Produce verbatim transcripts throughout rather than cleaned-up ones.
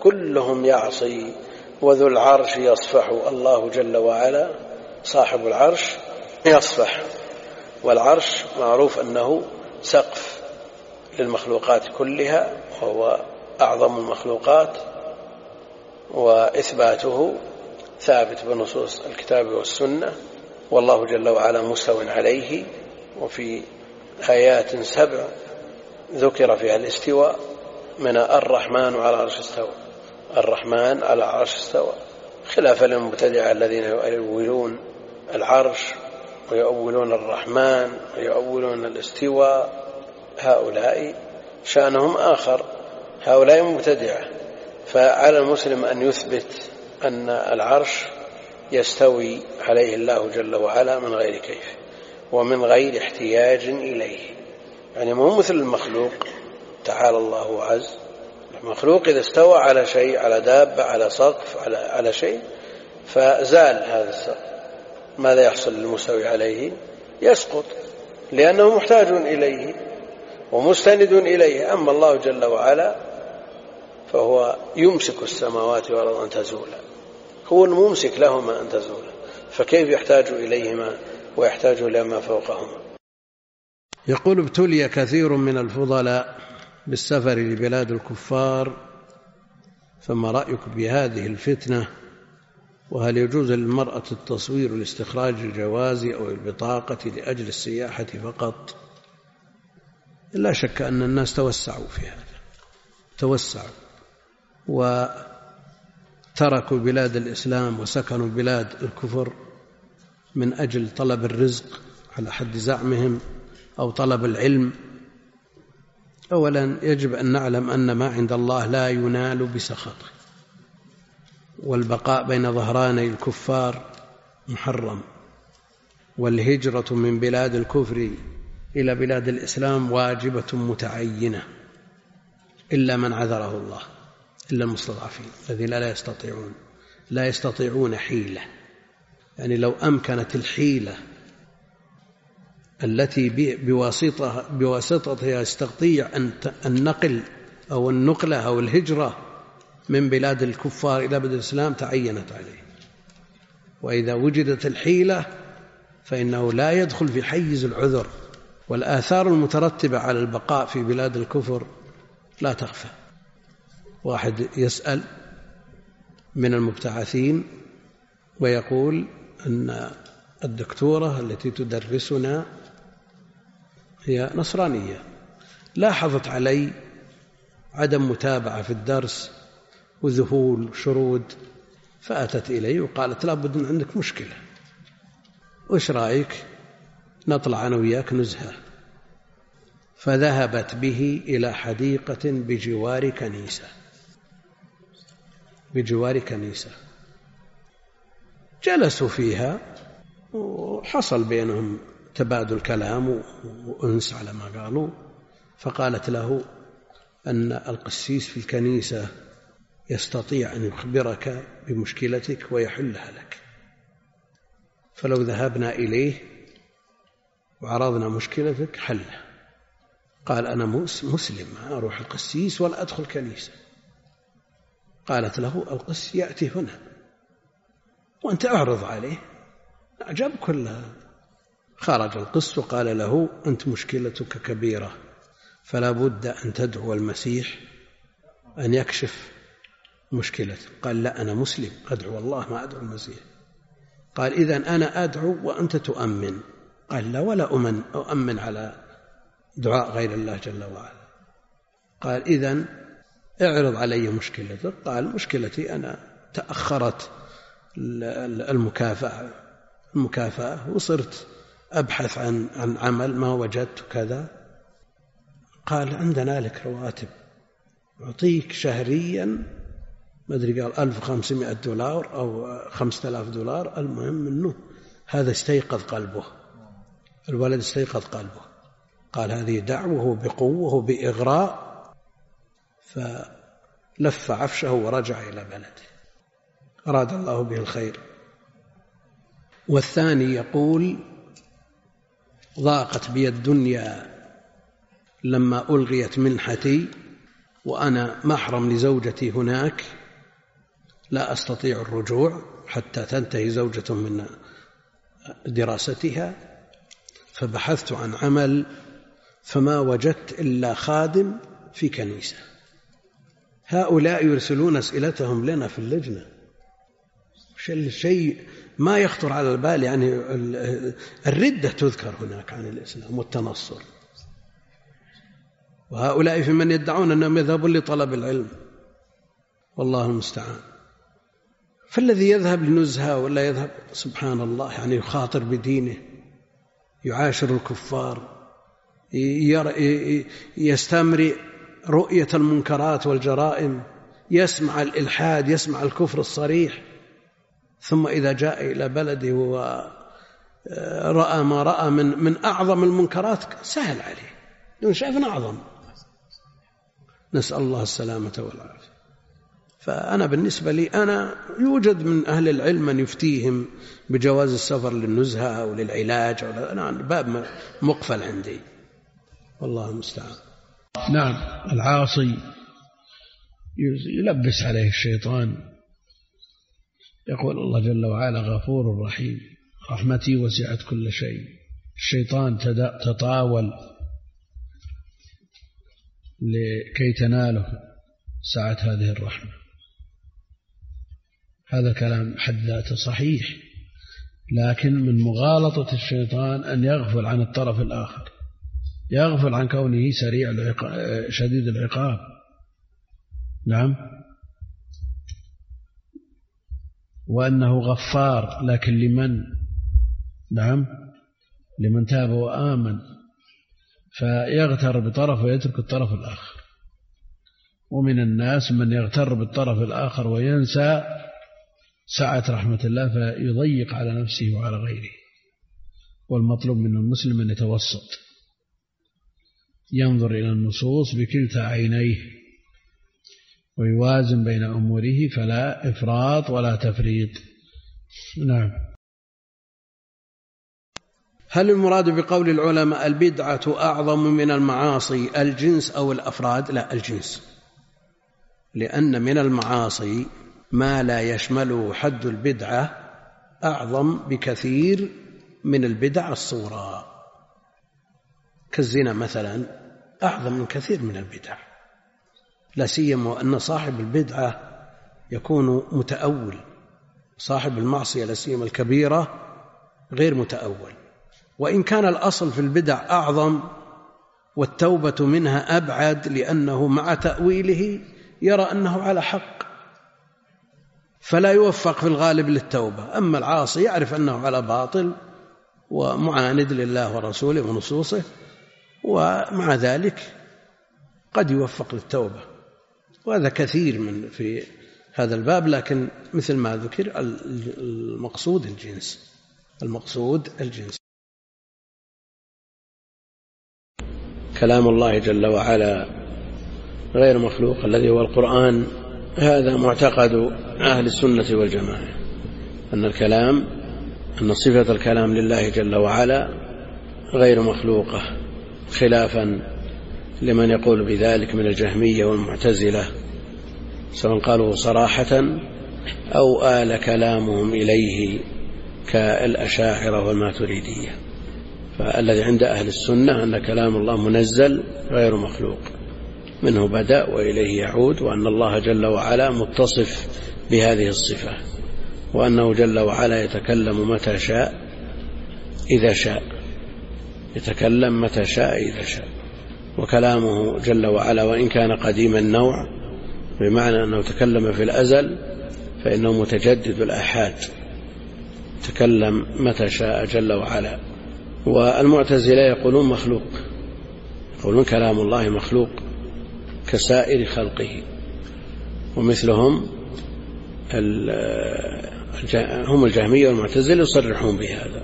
كلهم يعصي وذو العرش يصفح. الله جل وعلا صاحب العرش يصفح، والعرش معروف أنه سقف للمخلوقات كلها وهو أعظم المخلوقات، وإثباته ثابت بنصوص الكتاب والسنة، والله جل وعلا مستو عليه. وفي آيات سبع ذكر فيها الاستواء، من الرحمن على العرش استوى، الرحمن على العرش استوى، خلافا للمبتدعة الذين يؤولون العرش ويؤولون الرحمن ويؤولون الاستواء، هؤلاء شأنهم آخر، هؤلاء مبتدعة. فعلى المسلم أن يثبت أن العرش يستوي عليه الله جل وعلا من غير كيف ومن غير احتياج إليه، يعني مو مثل المخلوق، تعالى الله عز. المخلوق إذا استوى على شيء، على دابة، على سقف، على, على شيء، فزال هذا السقف، ماذا يحصل للمستوي عليه؟ يسقط، لأنه محتاج إليه ومستند إليه. أما الله جل وعلا فهو يمسك السماوات والأرض أن تزولا، هو الممسك لهما أن تزولا، فكيف يحتاج إليهما ويحتاج إلى ما فوقهما؟ يقول: ابتلي كثير من الفضلاء بالسفر لبلاد الكفار، فما رأيك بهذه الفتنة؟ وهل يجوز للمرأة التصوير لاستخراج الجواز أو البطاقة لأجل السياحة فقط؟ لا شك أن الناس توسعوا في هذا، توسعوا وتركوا بلاد الإسلام وسكنوا بلاد الكفر من أجل طلب الرزق على حد زعمهم أو طلب العلم. أولا يجب أن نعلم أن ما عند الله لا ينال بسخطه، والبقاء بين ظهراني الكفار محرم، والهجرة من بلاد الكفر إلى بلاد الإسلام واجبة متعينة، إلا من عذره الله، إلا المستضعفين الذين لا يستطيعون لا يستطيعون حيلة. يعني لو أمكنت الحيلة التي بواسطتها بواسطتها يستطيع النقل أو النقلة أو الهجرة من بلاد الكفار إلى بلاد الإسلام تعينت عليه، وإذا وجدت الحيلة فإنه لا يدخل في حيز العذر، والآثار المترتبة على البقاء في بلاد الكفر لا تخفى. واحد يسأل من المبتعثين ويقول أن الدكتورة التي تدرسنا هي نصرانية، لاحظت علي عدم متابعة في الدرس وذهول وشرود، فأتت إلي وقالت: لابد أن عندك مشكلة، وإيش رأيك نطلع أنا وياك نزهة؟ فذهبت به إلى حديقة بجوار كنيسة بجوار كنيسة جلسوا فيها وحصل بينهم تبادل كلام وأنس على ما قالوا. فقالت له أن القسيس في الكنيسة يستطيع أن يخبرك بمشكلتك ويحلها لك، فلو ذهبنا إليه وعرضنا مشكلتك حلها. قال: أنا مسلم، أروح القسيس ولا أدخل كنيسة. قالت له: القس يأتي هنا وأنت أعرض عليه. أعجب كلها. خرج القس وقال له: أنت مشكلتك كبيرة، فلا بد أن تدعو المسيح أن يكشف مشكلتك. قال: لا، أنا مسلم أدعو الله ما أدعو المسيح. قال: إذن أنا أدعو وأنت تؤمن. قال: لا، ولا أؤمن أؤمن على دعاء غير الله جل وعلا. قال: إذن اعرض علي مشكلتك. قال: مشكلتي أنا تأخرت المكافأة المكافأة وصرت أبحث عن عن عمل ما وجدت كذا. قال: عندنا لك رواتب أعطيك شهريا ما أدري، قال ألف وخمسمائة دولار أو خمسة آلاف دولار. المهم أنه هذا استيقظ قلبه، الولد استيقظ قلبه، قال: هذه دعوه بقوة وبإغراء، فلف عفشه ورجع إلى بلده، أراد الله به الخير. والثاني يقول: ضاقت بي الدنيا لما ألغيت منحتي وأنا محرم لزوجتي هناك لا أستطيع الرجوع حتى تنتهي زوجة من دراستها، فبحثت عن عمل فما وجدت إلا خادم في كنيسة. هؤلاء يرسلون أسئلتهم لنا في اللجنة، شيء ما يخطر على البال. يعني الردة تذكر هناك عن الإسلام والتنصر، وهؤلاء في من يدعون أنهم يذهبون لطلب العلم، والله المستعان. فالذي يذهب لنزهة ولا يذهب سبحان الله يعني يخاطر بدينه، يعاشر الكفار، يستمر رؤية المنكرات والجرائم، يسمع الإلحاد، يسمع الكفر الصريح، ثم إذا جاء إلى بلده ورأى ما رأى من, من أعظم المنكرات سهل عليه، دون شايف أعظم. نسأل الله السلامة والعافية. فأنا بالنسبة لي أنا يوجد من أهل العلم من يفتيهم بجواز السفر للنزهة أو للعلاج، أنا باب مقفل عندي، والله المستعان. نعم، العاصي يلبس عليه الشيطان. يقول الله جل وعلا غفور رحيم، رحمتي وسعت كل شيء. الشيطان تطاول لكي تناله سعة هذه الرحمة. هذا كلام حد ذاته صحيح، لكن من مغالطة الشيطان أن يغفل عن الطرف الآخر، يغفل عن كونه سريع العقاب شديد العقاب. نعم، وأنه غفار، لكن لمن؟ نعم، لمن تاب وآمن، فيغتر بطرف ويترك الطرف الآخر. ومن الناس من يغتر بالطرف الآخر وينسى سعة رحمة الله فيضيق على نفسه وعلى غيره. والمطلوب من المسلم أن يتوسط، ينظر إلى النصوص بكلتا عينيه ويوازن بين أموره، فلا إفراط ولا تفريط. نعم. هل المراد بقول العلماء البدعة أعظم من المعاصي الجنس أو الأفراد؟ لا، الجنس، لأن من المعاصي ما لا يشمله حد البدعة أعظم بكثير من البدع الصغرى، كالزنا مثلا أعظم من كثير من البدع، لا سيما وأن صاحب البدعة يكون متأول، صاحب المعصية لا سيما الكبيرة غير متأول. وإن كان الأصل في البدع أعظم والتوبة منها أبعد، لأنه مع تأويله يرى أنه على حق فلا يوفق في الغالب للتوبة. أما العاصي يعرف أنه على باطل ومعاند لله ورسوله ونصوصه، ومع ذلك قد يوفق للتوبة، وهذا كثير من في هذا الباب. لكن مثل ما ذكر المقصود الجنس، المقصود الجنس. كلام الله جل وعلا غير مخلوق الذي هو القرآن، هذا معتقد أهل السنة والجماعة، أن الكلام أن صفة الكلام لله جل وعلا غير مخلوقة، خلافا لمن يقول بذلك من الجهمية والمعتزلة، سواء قالوا صراحة أو آل كلامهم إليه كالأشاعرة والماتريدية. فالذي عند أهل السنة أن كلام الله منزل غير مخلوق، منه بدأ وإليه يعود، وأن الله جل وعلا متصف بهذه الصفة، وأنه جل وعلا يتكلم متى شاء إذا شاء، يتكلم متى شاء إذا شاء. وكلامه جل وعلا وإن كان قديم النوع، بمعنى أنه تكلم في الأزل، فإنه متجدد الآحاد، تكلم متى شاء جل وعلا. والمعتزلة يقولون مخلوق، يقولون كلام الله مخلوق كسائر خلقه، ومثلهم هم الجهمية والمعتزلة يصرحون بهذا.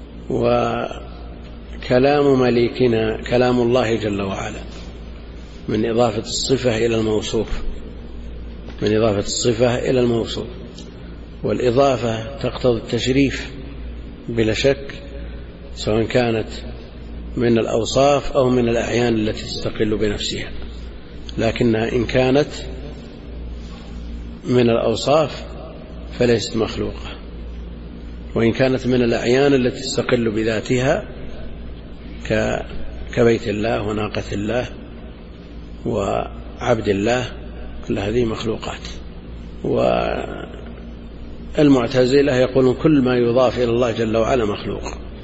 وكلام مليكنا كلام الله جل وعلا من إضافة الصفة إلى الموصوف، من إضافة الصفة إلى الموصوف، والإضافة تقتضي التشريف بلا شك، سواء كانت من الأوصاف أو من الأعيان التي تستقل بنفسها. لكنها إن كانت من الأوصاف فليست مخلوقة، وإن كانت من الأعيان التي تستقل بذاتها كبيت الله وناقة الله وعبد الله، كل هذه مخلوقات. والمعتزلة يقولون كل ما يضاف إلى الله جل وعلا مخلوق،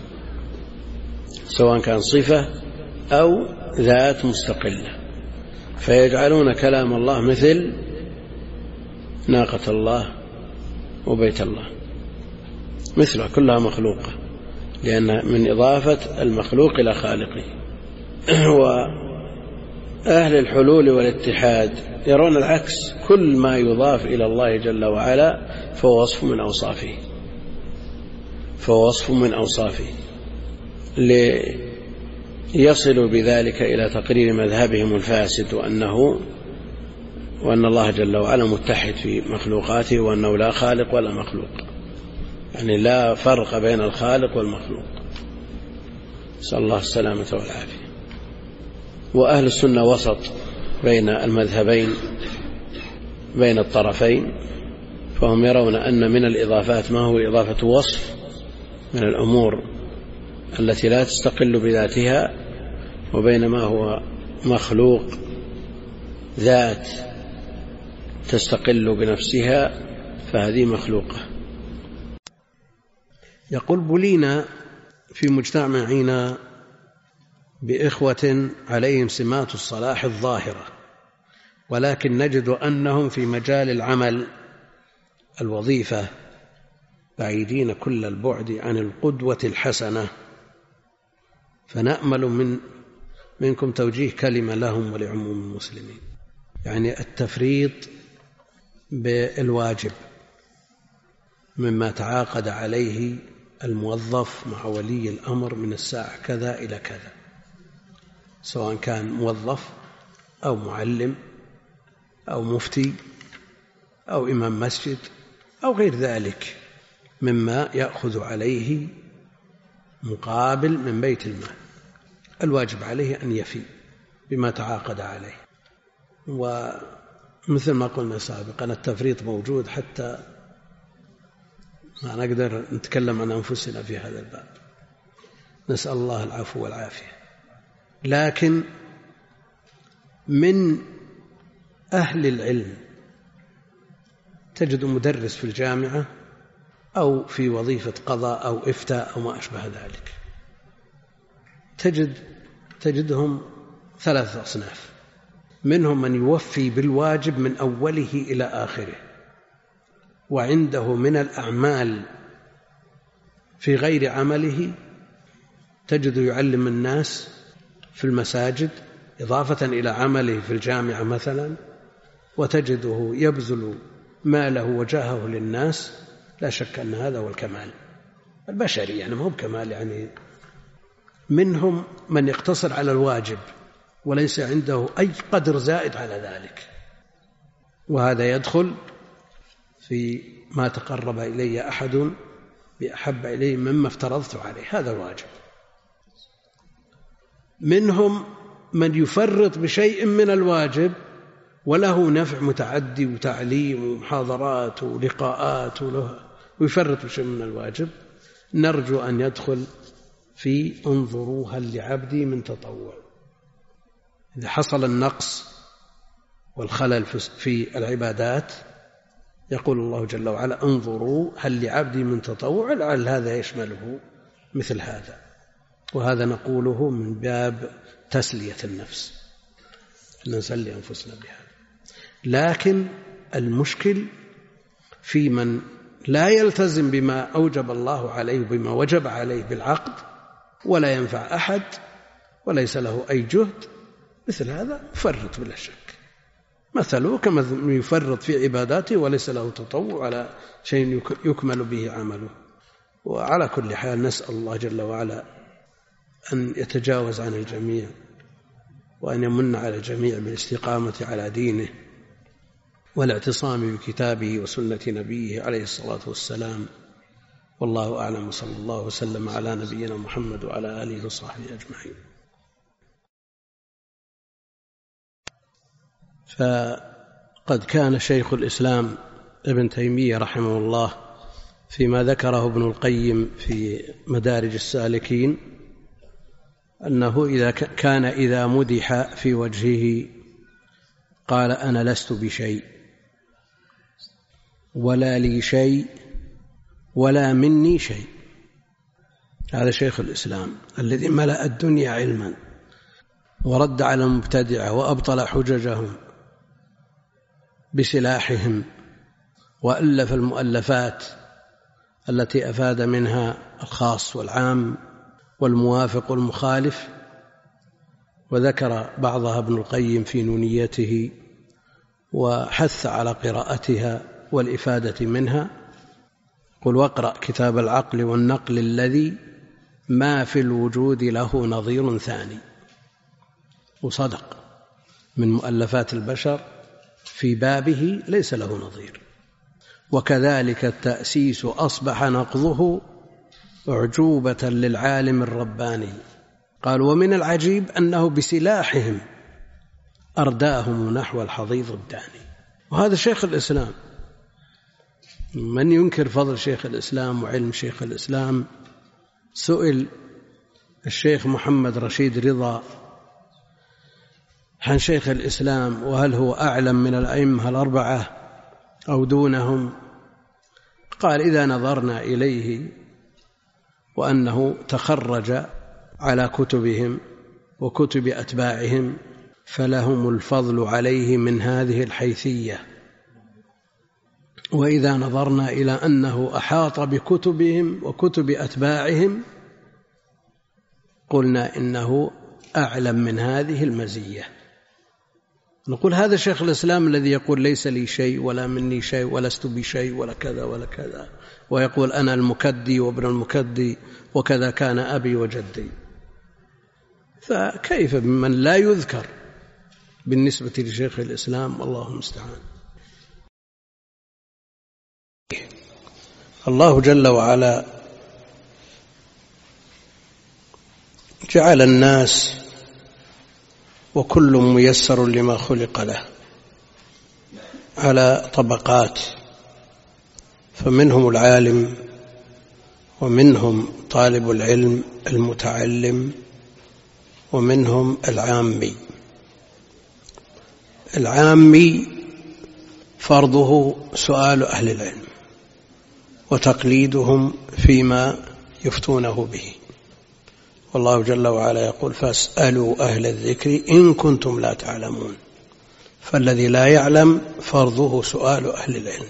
سواء كان صفة أو ذات مستقلة، فيجعلون كلام الله مثل ناقة الله وبيت الله، مثلها كلها مخلوقة، لأن من إضافة المخلوق إلى خالقه. وأهل الحلول والاتحاد يرون العكس، كل ما يضاف إلى الله جل وعلا فهو وصف من أوصافه، فهو وصف من أوصافه، ليصلوا بذلك إلى تقرير مذهبهم الفاسد، وأنه وأن الله جل وعلا متحد في مخلوقاته، وأنه لا خالق ولا مخلوق، يعني لا فرق بين الخالق والمخلوق، نسأل الله السلامة والعافية. وأهل السنة وسط بين المذهبين، بين الطرفين، فهم يرون أن من الإضافات ما هو إضافة وصف من الأمور التي لا تستقل بذاتها، وبين ما هو مخلوق ذات تستقل بنفسها، فهذه مخلوقة. يقول: بلينا في مجتمعنا بإخوة عليهم سمات الصلاح الظاهرة، ولكن نجد أنهم في مجال العمل الوظيفة بعيدين كل البعد عن القدوة الحسنة، فنأمل من منكم توجيه كلمة لهم ولعموم المسلمين. يعني التفريط بالواجب مما تعاقد عليه الموظف مع ولي الأمر من الساعة كذا إلى كذا، سواء كان موظف أو معلم أو مفتي أو إمام مسجد أو غير ذلك مما يأخذ عليه مقابل من بيت المال، الواجب عليه أن يفي بما تعاقد عليه. ومثل ما قلنا سابقا التفريط موجود، حتى ما نقدر نتكلم عن أنفسنا في هذا الباب، نسأل الله العفو والعافية. لكن من أهل العلم تجد مدرس في الجامعة أو في وظيفة قضاء أو إفتاء أو ما أشبه ذلك، تجد تجدهم ثلاثة أصناف: منهم من يوفي بالواجب من أوله إلى آخره، وعنده من الأعمال في غير عمله تجد يعلم الناس في المساجد إضافة إلى عمله في الجامعة مثلا، وتجده يبذل ماله وجاهه للناس. لا شك أن هذا هو الكمال البشري، يعني ما هو كمال. يعني منهم من يقتصر على الواجب وليس عنده أي قدر زائد على ذلك، وهذا يدخل في ما تقرب إلي أحد بأحب إليه مما افترضت عليه، هذا الواجب. منهم من يفرط بشيء من الواجب وله نفع متعدي وتعليم ومحاضرات ولقاءات وله، ويفرط بشيء من الواجب، نرجو أن يدخل في انظروا هل لعبدي من تطوع. إذا حصل النقص والخلل في العبادات يقول الله جل وعلا انظروا هل لعبدي من تطوع، لعل هذا يشمله مثل هذا. وهذا نقوله من باب تسلية النفس، نسلي أنفسنا بهذا. لكن المشكل في من لا يلتزم بما أوجب الله عليه بما وجب عليه بالعقد، ولا ينفع أحد وليس له أي جهد، مثل هذا يفرط بلا شك. مثله كما يفرط في عباداته وليس له تطوع على شيء يكمل به عمله. وعلى كل حال نسأل الله جل وعلا أن يتجاوز عن الجميع، وأن يمن على الجميع بالاستقامة على دينه والاعتصام بكتابه وسنة نبيه عليه الصلاة والسلام. والله أعلم، صلى الله وسلم على نبينا محمد وعلى آله وصحبه أجمعين. فقد كان شيخ الإسلام ابن تيمية رحمه الله فيما ذكره ابن القيم في مدارج السالكين أنه إذا كان إذا مدح في وجهه قال أنا لست بشيء ولا لي شيء ولا مني شيء. هذا شيخ الإسلام الذي ملأ الدنيا علما ورد على المبتدعة وأبطل حججهم بسلاحهم وألف المؤلفات التي أفاد منها الخاص والعام والموافق والمخالف، وذكر بعضها ابن القيم في نونيته وحث على قراءتها والإفادة منها. قل واقرأ كتاب العقل والنقل الذي ما في الوجود له نظير ثاني. وصدق، من مؤلفات البشر في بابه ليس له نظير. وكذلك التأسيس أصبح نقضه أعجوبة للعالم الرباني. قال ومن العجيب أنه بسلاحهم أرداهم نحو الحضيض الداني. وهذا شيخ الإسلام. من ينكر فضل شيخ الإسلام وعلم شيخ الإسلام؟ سئل الشيخ محمد رشيد رضا عن شيخ الإسلام وهل هو أعلم من الأئمة الأربعة أو دونهم؟ قال إذا نظرنا إليه وأنه تخرج على كتبهم وكتب أتباعهم فلهم الفضل عليه من هذه الحيثية، وإذا نظرنا إلى أنه أحاط بكتبهم وكتب أتباعهم قلنا إنه أعلم من هذه المزية. نقول هذا شيخ الإسلام الذي يقول ليس لي شيء ولا مني شيء ولست بشيء ولا كذا ولا كذا، ويقول أنا المكدي وابن المكدي وكذا كان أبي وجدي، فكيف بمن لا يذكر بالنسبة لشيخ الإسلام؟ الله المستعان. الله جل وعلا جعل الناس وكل ميسر لما خلق له على طبقات، فمنهم العالم ومنهم طالب العلم المتعلم ومنهم العامي. العامي فرضه سؤال أهل العلم وتقليدهم فيما يفتونه به، والله جل وعلا يقول فاسألوا أهل الذكر إن كنتم لا تعلمون. فالذي لا يعلم فرضه سؤال أهل العلم،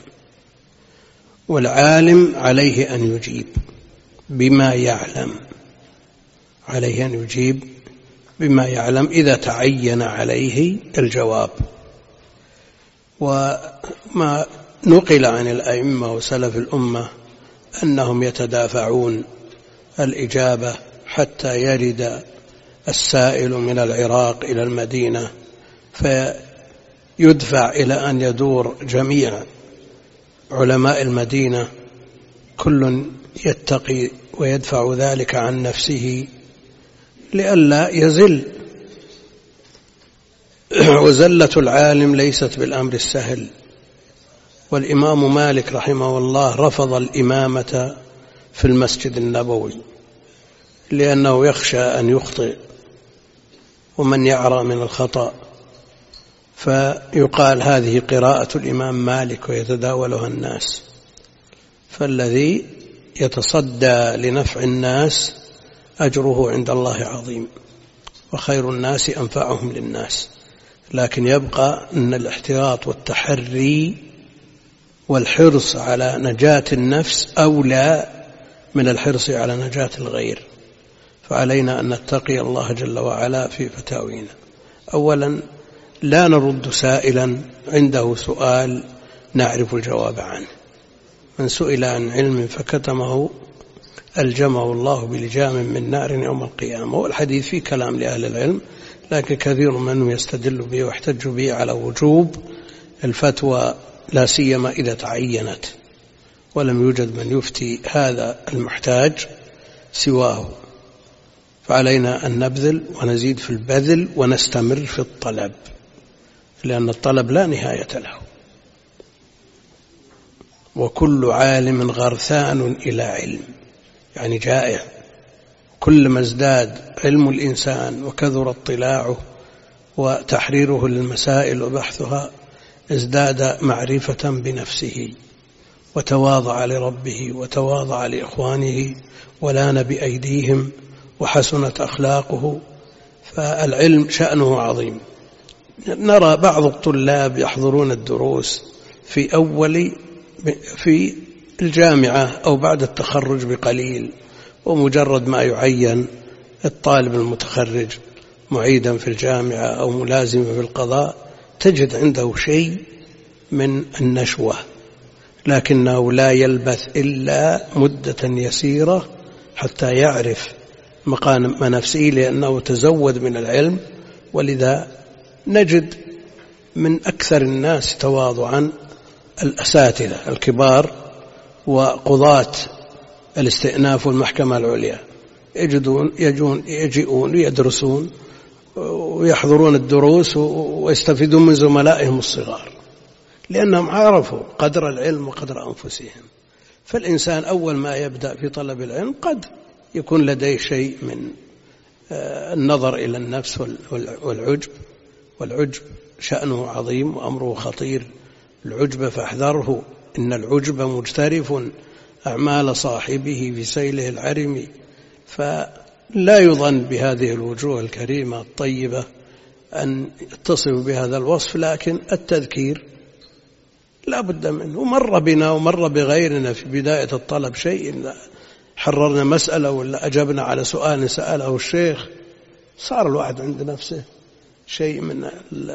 والعالم عليه أن يجيب بما يعلم، عليه أن يجيب بما يعلم إذا تعين عليه الجواب. وما نقل عن الأئمة وسلف الأمة أنهم يتدافعون الإجابة حتى يرد السائل من العراق إلى المدينة فيدفع إلى أن يدور جميع علماء المدينة كل يتقي ويدفع ذلك عن نفسه لئلا يزل. وزلة العالم ليست بالأمر السهل. والإمام مالك رحمه الله رفض الإمامة في المسجد النبوي لأنه يخشى أن يخطئ ومن يعرى من الخطأ، فيقال هذه قراءة الإمام مالك ويتداولها الناس. فالذي يتصدى لنفع الناس أجره عند الله عظيم، وخير الناس أنفعهم للناس. لكن يبقى أن الاحتياط والتحري والحرص على نجاة النفس أولى من الحرص على نجاة الغير. فعلينا أن نتقي الله جل وعلا في فتاوينا. أولا لا نرد سائلا عنده سؤال نعرف الجواب عنه. من سئل عن علم فكتمه ألجمه الله بلجام من نار يوم القيامة. والحديث فيه كلام لأهل العلم، لكن كثير منهم يستدل به ويحتج به على وجوب الفتوى، لا سيما إذا تعينت ولم يوجد من يفتي هذا المحتاج سواه. فعلينا أن نبذل ونزيد في البذل ونستمر في الطلب. لأن الطلب لا نهاية له، وكل عالم غرثان إلى علم، يعني جائع. كلما ازداد علم الإنسان وكثر اطلاعه وتحريره للمسائل وبحثها ازداد معرفة بنفسه وتواضع لربه وتواضع لإخوانه ولان بأيديهم وحسنت أخلاقه. فالعلم شأنه عظيم. نرى بعض الطلاب يحضرون الدروس في أول في الجامعة أو بعد التخرج بقليل، ومجرد ما يعين الطالب المتخرج معيدا في الجامعة أو ملازما في القضاء تجد عنده شيء من النشوة، لكنه لا يلبث إلا مدة يسيرة حتى يعرف مقام نفسه، لأنه تزود من العلم. ولذا نجد من أكثر الناس تواضعا الأساتذة الكبار وقضاة الاستئناف والمحكمة العليا، يجدون يجون يجيئون يدرسون ويحضرون الدروس ويستفيدون من زملائهم الصغار، لأنهم عرفوا قدر العلم وقدر أنفسهم. فالإنسان أول ما يبدأ في طلب العلم قد يكون لديه شيء من النظر إلى النفس والعجب، والعجب شأنه عظيم وأمره خطير. العجب فاحذره، إن العجب مجترف أعمال صاحبه في سيله العرم. فلا يظن بهذه الوجوه الكريمة الطيبة أن يتصف بهذا الوصف، لكن التذكير لا بد منه. ومر بنا ومر بغيرنا في بداية الطلب شيء، حررنا مسألة ولا أجبنا على سؤال سأله الشيخ، صار الواحد عند نفسه شيء من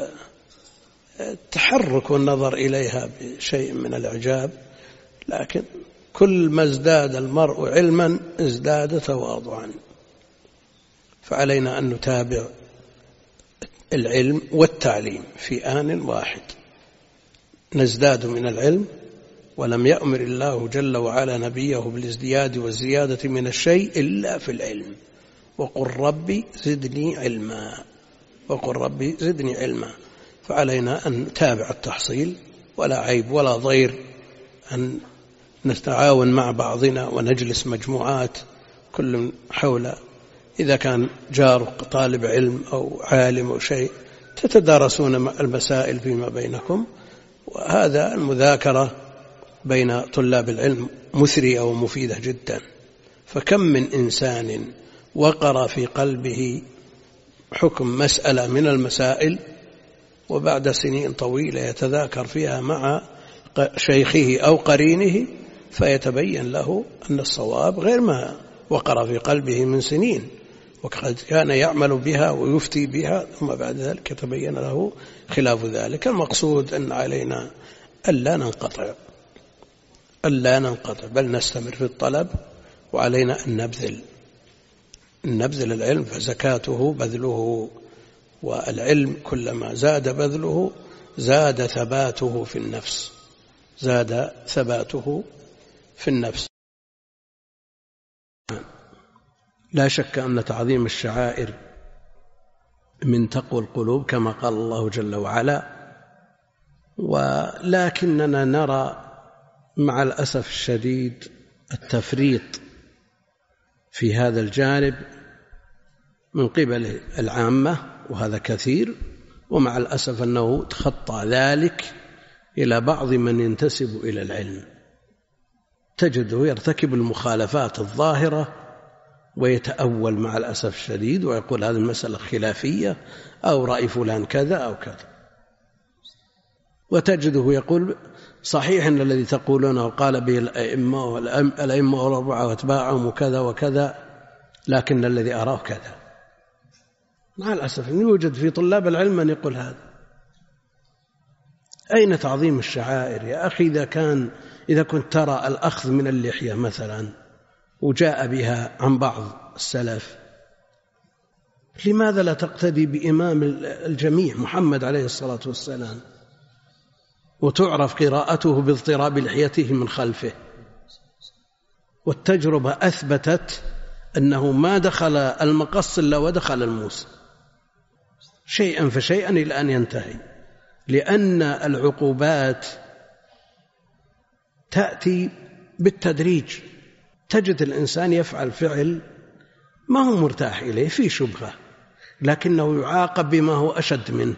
التحرك والنظر إليها بشيء من الإعجاب. لكن كل ما ازداد المرء علما ازداد تواضعا. فعلينا أن نتابع العلم والتعليم في آن واحد، نزداد من العلم. ولم يأمر الله جل وعلا نبيه بالازدياد والزيادة من الشيء إلا في العلم. وقل ربي زدني علما، وقل ربي زدني علما. فعلينا أن نتابع التحصيل، ولا عيب ولا ضير أن نتعاون مع بعضنا ونجلس مجموعات كل حول، إذا كان جار طالب علم أو عالم أو شيء تتدارسون المسائل فيما بينكم. وهذا المذاكرة بين طلاب العلم مثرية ومفيدة جدا. فكم من إنسان وقر في قلبه حكم مسألة من المسائل، وبعد سنين طويلة يتذاكر فيها مع شيخه أو قرينه فيتبين له أن الصواب غير ما وقر في قلبه من سنين، وقد كان يعمل بها ويفتي بها، ثم بعد ذلك يتبين له خلاف ذلك. المقصود أن علينا ألا ننقطع ألا ننقطع بل نستمر في الطلب، وعلينا أن نبذل نبذل العلم، فزكاته بذله. والعلم كلما زاد بذله زاد ثباته في النفس زاد ثباته في النفس. لا شك أن تعظيم الشعائر من تقوى القلوب كما قال الله جل وعلا، ولكننا نرى مع الأسف الشديد التفريط في هذا الجانب من قبل العامة، وهذا كثير. ومع الأسف أنه تخطى ذلك إلى بعض من ينتسب إلى العلم، تجده يرتكب المخالفات الظاهرة ويتأول مع الأسف الشديد ويقول هذه المسألة خلافية أو رأي فلان كذا أو كذا، وتجده يقول صحيح أن الذي تقولونه قال به الأئمة والأئمة والأربعة واتباعهم وكذا وكذا، لكن الذي أراه كذا. مع الأسف أن يوجد في طلاب العلم من يقول هذا. أين تعظيم الشعائر يا أخي؟ إذا كان إذا كنت ترى الأخذ من اللحية مثلا وجاء بها عن بعض السلف، لماذا لا تقتدي بإمام الجميع محمد عليه الصلاة والسلام وتعرف قراءته باضطراب لحيته من خلفه؟ والتجربة أثبتت أنه ما دخل المقص إلا ودخل الموس، شيئا فشيئا إلى أن ينتهي. لأن العقوبات تأتي بالتدريج، تجد الإنسان يفعل فعل ما هو مرتاح إليه، في شبهة، لكنه يعاقب بما هو أشد منه،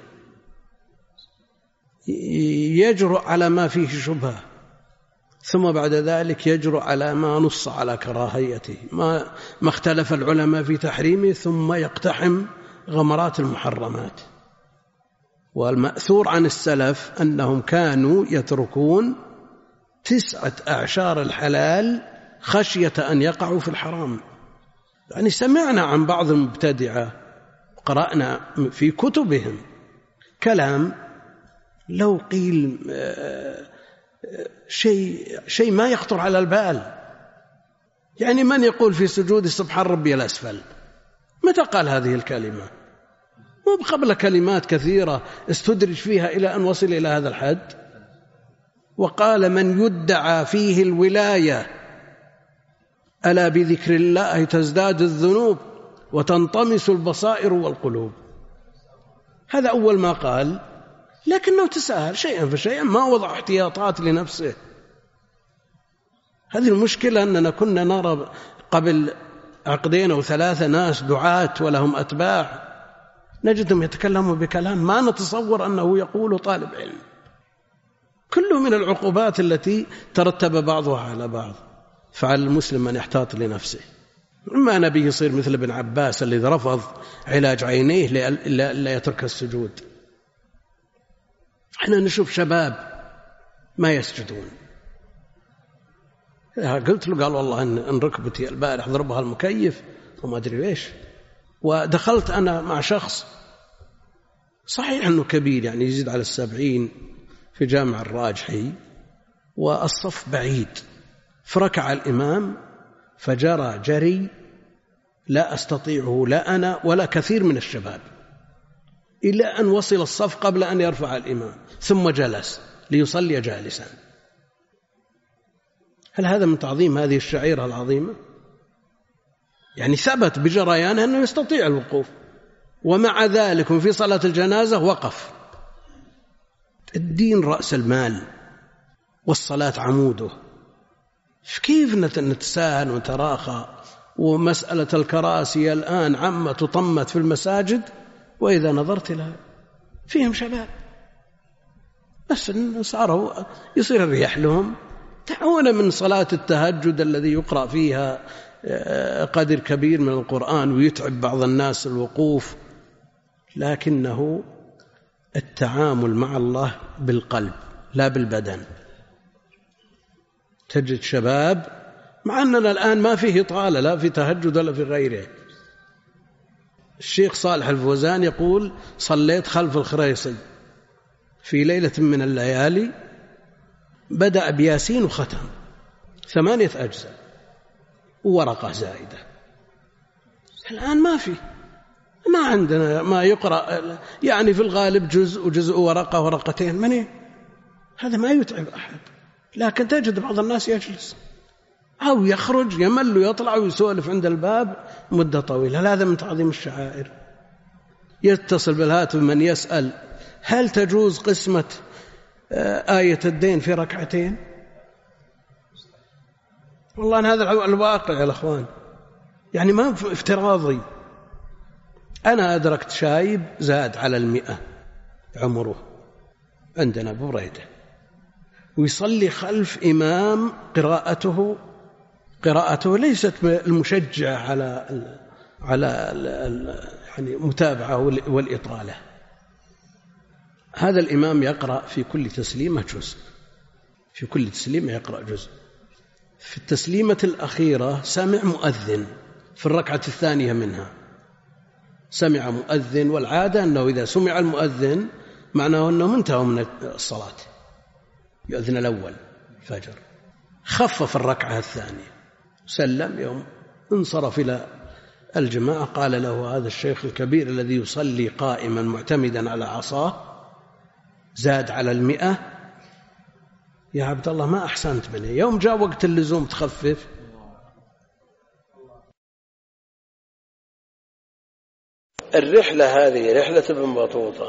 يجرؤ على ما فيه شبهة، ثم بعد ذلك يجرؤ على ما نص على كراهيته، ما ما اختلف العلماء في تحريمه، ثم يقتحم غمرات المحرمات. والمأثور عن السلف أنهم كانوا يتركون تسعة أعشار الحلال خشية أن يقعوا في الحرام. يعني سمعنا عن بعض المبتدعة، قرأنا في كتبهم كلام لو قيل شيء شيء ما يخطر على البال. يعني من يقول في سجود سبحان ربي الأسفل؟ متى قال هذه الكلمة؟ مو قبل كلمات كثيرة استدرج فيها إلى أن وصل إلى هذا الحد. وقال من يدعى فيه الولاية ألا بذكر الله تزداد الذنوب وتنطمس البصائر والقلوب. هذا أول ما قال، لكنه تساهل شيئا فشيئا، ما وضع احتياطات لنفسه. هذه المشكلة، أننا كنا نرى قبل عقدين أو ثلاثة ناس دعاة ولهم أتباع، نجدهم يتكلموا بكلام ما نتصور أنه يقول طالب علم. كله من العقوبات التي ترتب بعضها على بعض. فعلى المسلم أن يحتاط لنفسه. ما نبي يصير مثل ابن عباس الذي رفض علاج عينيه لا يترك السجود. احنا نشوف شباب ما يسجدون. قلت له، قال والله إن ركبتي البارح ضربها المكيف وما أدري ليش. ودخلت أنا مع شخص صحيح أنه كبير، يعني يزيد على السبعين، في جامع الراجحي، والصف بعيد، فركع الإمام فجرى جري لا أستطيعه لا أنا ولا كثير من الشباب، إلى أن وصل الصف قبل أن يرفع الإمام، ثم جلس ليصلي جالسا. هل هذا من تعظيم هذه الشعيرة العظيمة؟ يعني ثبت بجريانه أنه يستطيع الوقوف، ومع ذلك في صلاة الجنازة وقف. الدين رأس المال والصلاة عموده. كيف نتساهل ونتراخى؟ ومسألة الكراسي الآن عمة طمت في المساجد، وإذا نظرت لها فيهم شباب بس صاروا يصير الرياح لهم. تعون من صلاة التهجد الذي يقرأ فيها قدر كبير من القرآن ويتعب بعض الناس الوقوف، لكنه التعامل مع الله بالقلب لا بالبدن. تجد شباب، مع أننا الآن ما فيه طالة لا في تهجد ولا في غيره. الشيخ صالح الفوزان يقول: صليت خلف الخريصي في ليلة من الليالي، بدأ بياسين وختم ثمانية أجزاء وورقة زائدة. الآن ما في، ما عندنا ما يقرأ، يعني في الغالب جزء وجزء ورقة ورقتين منين، هذا ما يتعب أحد. لكن تجد بعض الناس يجلس أو يخرج يمل ويطلع ويسولف عند الباب مدة طويلة. هذا من تعظيم الشعائر. يتصل بالهاتف من يسأل: هل تجوز قسمة آية الدين في ركعتين؟ والله أن هذا الواقع يا الأخوان، يعني ما افتراضي. أنا أدركت شايب زاد على المئة عمره عندنا ببريدة، ويصلي خلف إمام قراءته قراءته ليست المشجعة على على يعني متابعة والإطالة. هذا الإمام يقرأ في كل تسليمة جزء، في كل تسليمة يقرأ جزء. في التسليمة الأخيرة سمع مؤذن في الركعة الثانية منها، سمع مؤذن، والعادة أنه إذا سمع المؤذن معناه أنه منتهى من الصلاة، يؤذن الأول الفجر. خفف الركعة الثانية، سلم، يوم انصرف إلى الجماعة قال له هذا الشيخ الكبير الذي يصلي قائما معتمدا على عصاه زاد على المئة، يا عبد الله ما أحسنت منه، يوم جاء وقت اللزوم تخفف. الرحلة هذه رحلة ابن بطوطة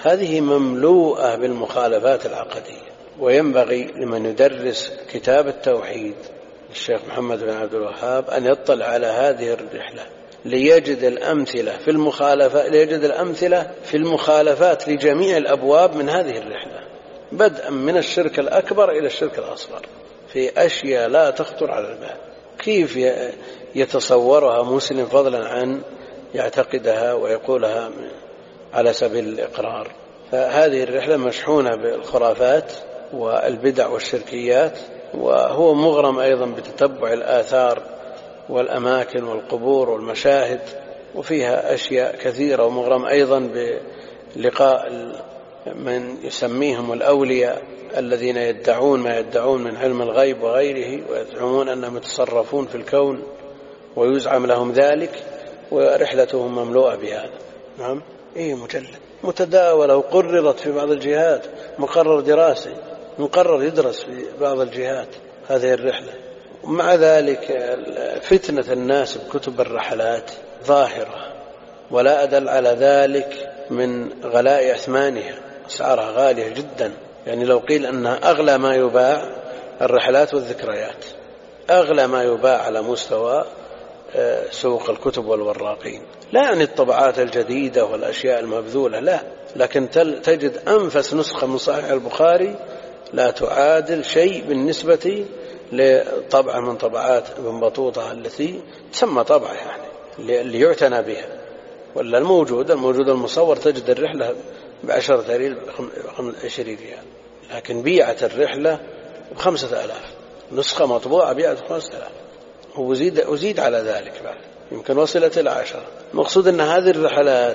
هذه مملوءة بالمخالفات العقدية. وينبغي لمن يدرس كتاب التوحيد الشيخ محمد بن عبد الوهاب أن يطلع على هذه الرحلة ليجد الأمثلة في المخالفة ليجد الأمثلة في المخالفات لجميع الأبواب من هذه الرحلة، بدءا من الشرك الأكبر إلى الشرك الأصغر، في أشياء لا تخطر على البال كيف يتصورها مسلم فضلا عن يعتقدها ويقولها على سبيل الإقرار. فهذه الرحلة مشحونة بالخرافات والبدع والشركيات، وهو مغرم أيضا بتتبع الآثار والأماكن والقبور والمشاهد، وفيها أشياء كثيرة، ومغرم أيضا بلقاء من يسميهم الأولياء الذين يدعون ما يدعون من علم الغيب وغيره، ويزعمون أنهم يتصرفون في الكون ويزعم لهم ذلك، ورحلتهم مملوءة بهذا. نعم، إيه مجلد متداولة وقررت في بعض الجهات، مقرر دراسي مقرر يدرس في بعض الجهات هذه الرحلة. ومع ذلك فتنة الناس بكتب الرحلات ظاهرة، ولا أدل على ذلك من غلاء أثمانها، أسعارها غالية جدا. يعني لو قيل أنها أغلى ما يباع الرحلات والذكريات، أغلى ما يباع على مستوى سوق الكتب والوراقين، لا يعني الطبعات الجديدة والأشياء المبذولة، لا، لكن تجد أنفس نسخة من صحيح البخاري لا تعادل شيء بالنسبة لطبعة من طبعات ابن بطوطة التي تسمى طبعة يعني اللي يعتنى بها. ولا الموجود الموجود المصور تجد الرحلة بعشرة ريال عشرين ريال، لكن بيعت الرحلة بخمسة آلاف، نسخة مطبوعة بيعت بخمسة آلاف، وزيد وزيد على ذلك بعد، يمكن وصلت إلى عشرة. المقصود أن هذه الرحلات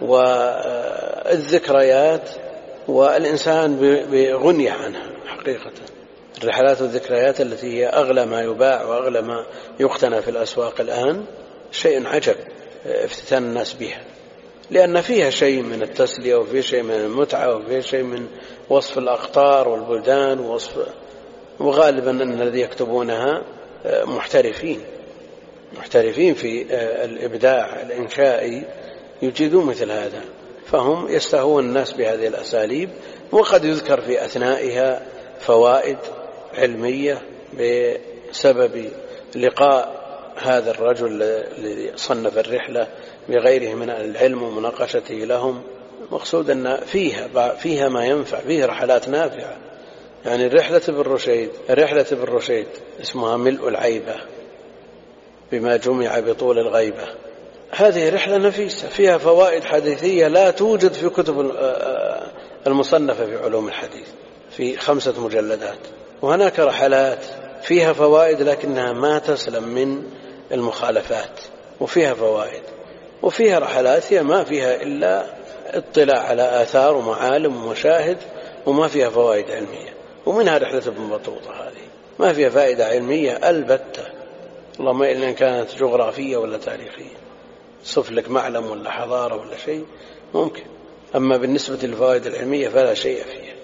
والذكريات والإنسان بغنية عنها حقيقة. الرحلات والذكريات التي هي أغلى ما يباع وأغلى ما يقتنى في الأسواق الآن شيء عجب افتتان الناس بها، لأن فيها شيء من التسلية، وفيه شيء من المتعة، وفيه شيء من وصف الأقطار والبلدان ووصف، وغالبا أن الذي يكتبونها محترفين محترفين في الإبداع الإنشائي يجيدون مثل هذا، فهم يستهون الناس بهذه الأساليب. وقد يذكر في أثنائها فوائد علمية بسبب لقاء هذا الرجل الذي صنف الرحلة بغيره من العلم ومناقشته لهم. مقصود أن فيها فيها ما ينفع، فيه رحلات نافعة. يعني رحلة ابن رشيد رحلة ابن رشيد اسمها ملء العيبة بما جمع بطول الغيبة، هذه رحلة نفيسة فيها فوائد حديثية لا توجد في كتب المصنفة في علوم الحديث في خمسة مجلدات. وهناك رحلات فيها فوائد لكنها ما تسلم من المخالفات، وفيها فوائد. وفيها رحلات هي ما فيها إلا اطلاع على آثار ومعالم ومشاهد، وما فيها فوائد علمية. ومنها رحلة ابن بطوطة هذه ما فيها فائدة علمية البتة، اللهم إلا إن كانت جغرافية ولا تاريخية، صف لك معلم ولا حضارة ولا شيء ممكن، أما بالنسبة للفوائد العلمية فلا شيء فيها.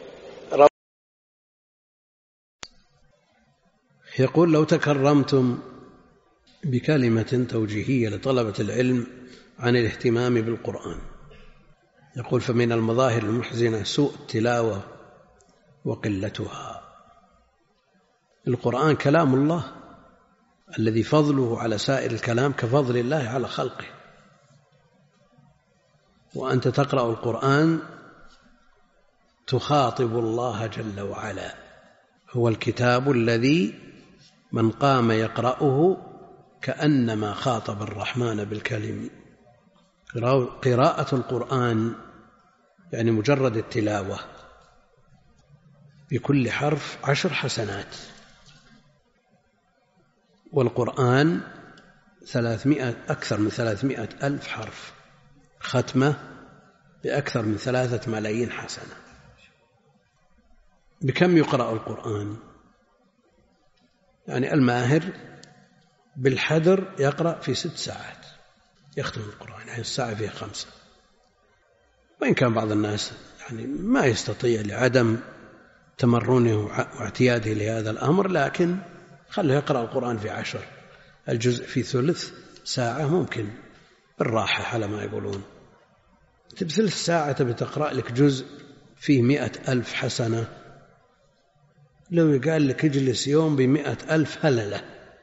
يقول: لو تكرمتم بكلمة توجيهية لطلبة العلم عن الاهتمام بالقرآن. يقول: فمن المظاهر المحزنة سوء التلاوة وقلتها. القرآن كلام الله الذي فضله على سائر الكلام كفضل الله على خلقه، وأنت تقرأ القرآن تخاطب الله جل وعلا، هو الكتاب الذي من قام يقرأه كأنما خاطب الرحمن بالكلم. قراءة القرآن يعني مجرد التلاوة بكل حرف عشر حسنات، والقرآن ثلاثمائة أكثر من ثلاثمائة ألف حرف، ختمة بأكثر من ثلاثة ملايين حسنة. بكم يقرأ القرآن؟ يعني الماهر بالحدر يقرأ في ست ساعات يختم القرآن، يعني الساعة فيها خمسة. وإن كان بعض الناس يعني ما يستطيع لعدم تمرنه واعتياده لهذا الأمر، لكن خله يقرأ القرآن في عشر، الجزء في ثلث ساعة ممكن بالراحة على ما يقولون. بثلث ساعة تبي تقرأ لك جزء فيه مئة ألف حسنة، لو يقال لك اجلس يوم بمئة ألف هللة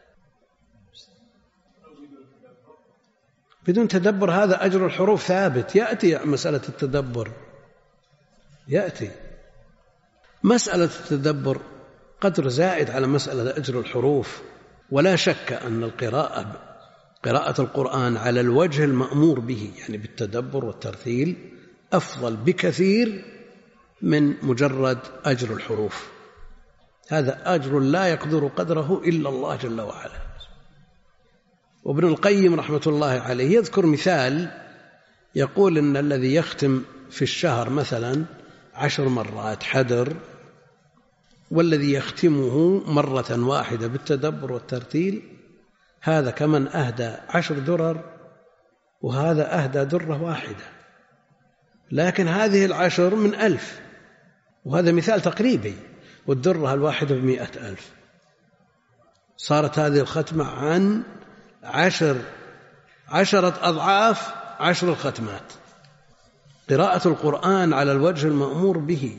بدون تدبر، هذا أجر الحروف ثابت، يأتي مسألة التدبر، يأتي مسألة التدبر قدر زائد على مسألة أجر الحروف. ولا شك أن القراءة قراءة القرآن على الوجه المأمور به، يعني بالتدبر والترتيل، أفضل بكثير من مجرد أجر الحروف. هذا أجر لا يقدر قدره إلا الله جل وعلا. وابن القيم رحمة الله عليه يذكر مثال، يقول إن الذي يختم في الشهر مثلا عشر مرات حدر، والذي يختمه مرة واحدة بالتدبر والترتيل، هذا كمن أهدى عشر درر وهذا أهدى درة واحدة، لكن هذه العشر من ألف، وهذا مثال تقريبي، والدرة الواحدة بمئة ألف، صارت هذه الختمة عن عشر عشرة أضعاف عشر الختمات. قراءة القرآن على الوجه المأمور به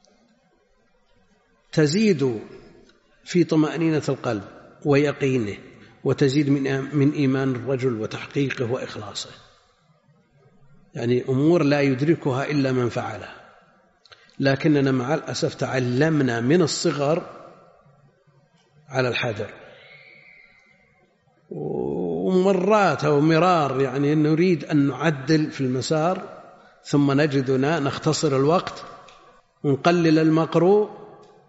تزيد في طمأنينة القلب ويقينه، وتزيد من إيمان الرجل وتحقيقه وإخلاصه، يعني أمور لا يدركها إلا من فعلها. لكننا مع الأسف تعلمنا من الصغر على الحذر، ومرات أو مرار يعني نريد أن نعدل في المسار، ثم نجدنا نختصر الوقت ونقلل المقروء،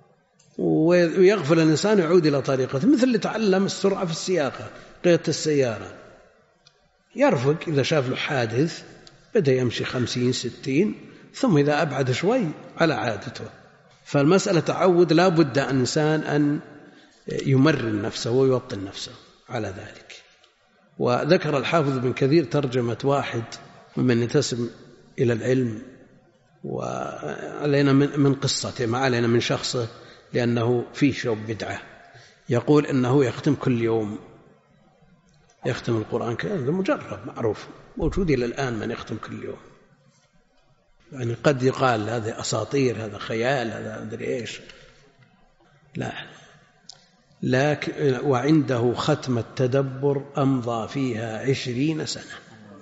ويغفل الإنسان يعود إلى طريقته، مثل اللي تعلم السرعة في السياقة، قيادة السيارة، يرفق إذا شاف له حادث بدأ يمشي خمسين ستين، ثم إذا أبعد شوي على عادته. فالمسألة تعود، لا بد الإنسان أن يمرن نفسه ويوطن نفسه على ذلك. وذكر الحافظ بن كثير ترجمة واحد ممن ينتسب إلى العلم، وعلينا من قصته، ما علينا من شخصه، لأنه فيه شوب بدعة. يقول إنه يختم كل يوم، يختم القرآن كذا، مجرب معروف موجود إلى الآن من يختم كل يوم. يعني قد يقال هذا أساطير، هذا خيال، هذا أدري إيش، لا. لكن وعنده ختم التدبر أمضى فيها عشرين سنة،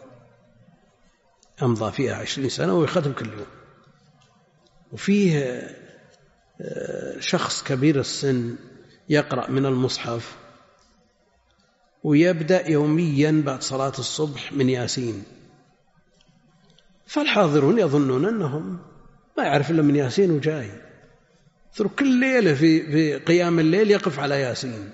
أمضى فيها عشرين سنة ويختم كل يوم. وفيه شخص كبير السن يقرأ من المصحف ويبدأ يوميا بعد صلاة الصبح من ياسين، فالحاضرون يظنون أنهم ما يعرف إلا من ياسين وجاي، ثم كل ليلة في في قيام الليل يقف على ياسين.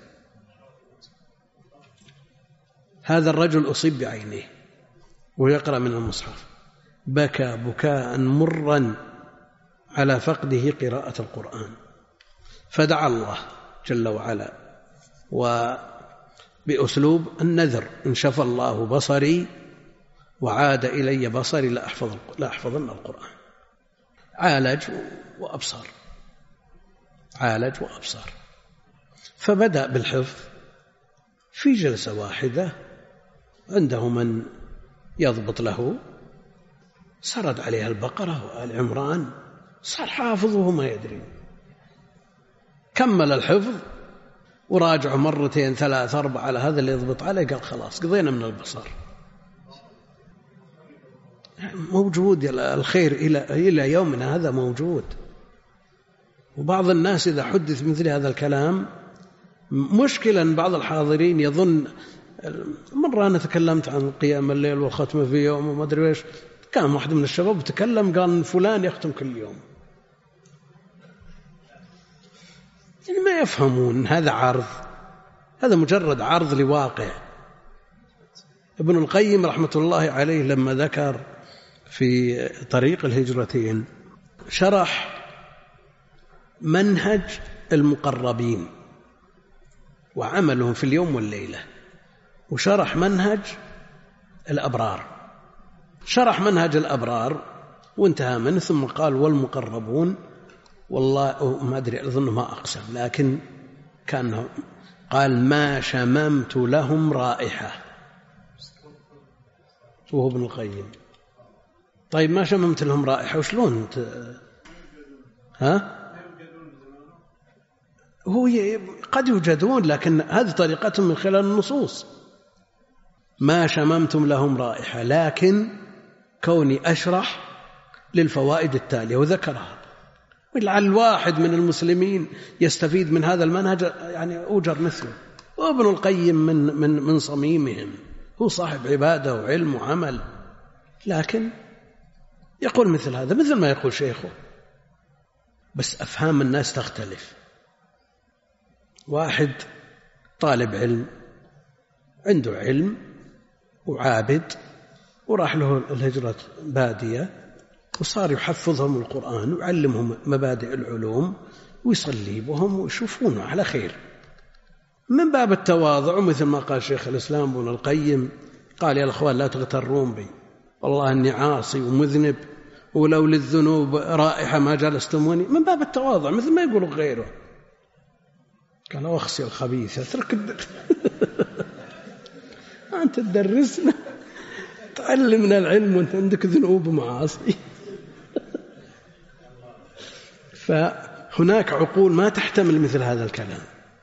هذا الرجل أصيب بعينه ويقرأ من المصحف، بكى بكاء مرا على فقده قراءة القرآن، فدعا الله جل وعلا وبأسلوب النذر: إن شفى الله بصري وعاد إلي بصري لأحفظ لأحفظن القرآن. عالج وأبصر، عالج وأبصر، فبدأ بالحفظ في جلسة واحدة، عنده من يضبط له، سرد عليها البقرة وآل عمران، صار حافظ وهو ما يدري. كمل الحفظ وراجعه مرتين ثلاث أربع على هذا اللي يضبط عليه، قال خلاص قضينا من البصر. موجود الخير إلى إلى يومنا هذا موجود. وبعض الناس إذا حدث مثل هذا الكلام، مشكلة أن بعض الحاضرين يظن. مرة أنا تكلمت عن قيام الليل والختمة في يوم وما أدري إيش، كان واحد من الشباب تكلم قال فلان يختم كل يوم، يعني ما يفهمون هذا عرض، هذا مجرد عرض لواقع. ابن القيم رحمة الله عليه لما ذكر في طريق الهجرتين شرح منهج المقربين وعملهم في اليوم والليلة، وشرح منهج الأبرار. شرح منهج الأبرار وانتهى منه، ثم قال والمقربون، والله ما أدري أظن ما أقسم، لكن كان قال ما شممت لهم رائحة، وهو ابن القيم. طيب ما شممت لهم رائحة وشلون ت... ها؟ هو قد يوجدون، لكن هذه طريقتهم من خلال النصوص. ما شممتم لهم رائحة، لكن كوني أشرح للفوائد التالية وذكرها، ولعل الواحد من المسلمين يستفيد من هذا المنهج يعني أوجر مثله. وابن القيم من, من, من صميمهم، هو صاحب عبادة وعلم وعمل، لكن يقول مثل هذا مثل ما يقول شيخه، بس أفهام الناس تختلف. واحد طالب علم عنده علم وعابد وراح له الهجرة بادية وصار يحفظهم القرآن ويعلمهم مبادئ العلوم ويصلي بهم ويشوفونه على خير، من باب التواضع. مثل ما قال شيخ الإسلام ابن القيم، قال يا الأخوان لا تغترون بي، والله أني عاصي ومذنب، ولو للذنوب رائحة ما جلستموني، من باب التواضع مثل ما يقول غيره. قال أخسي الخبيث اترك الدرس أنت تدرسنا تعلمنا العلم وأنت عندك ذنوب ومعاصي. فهناك عقول ما تحتمل مثل هذا الكلام.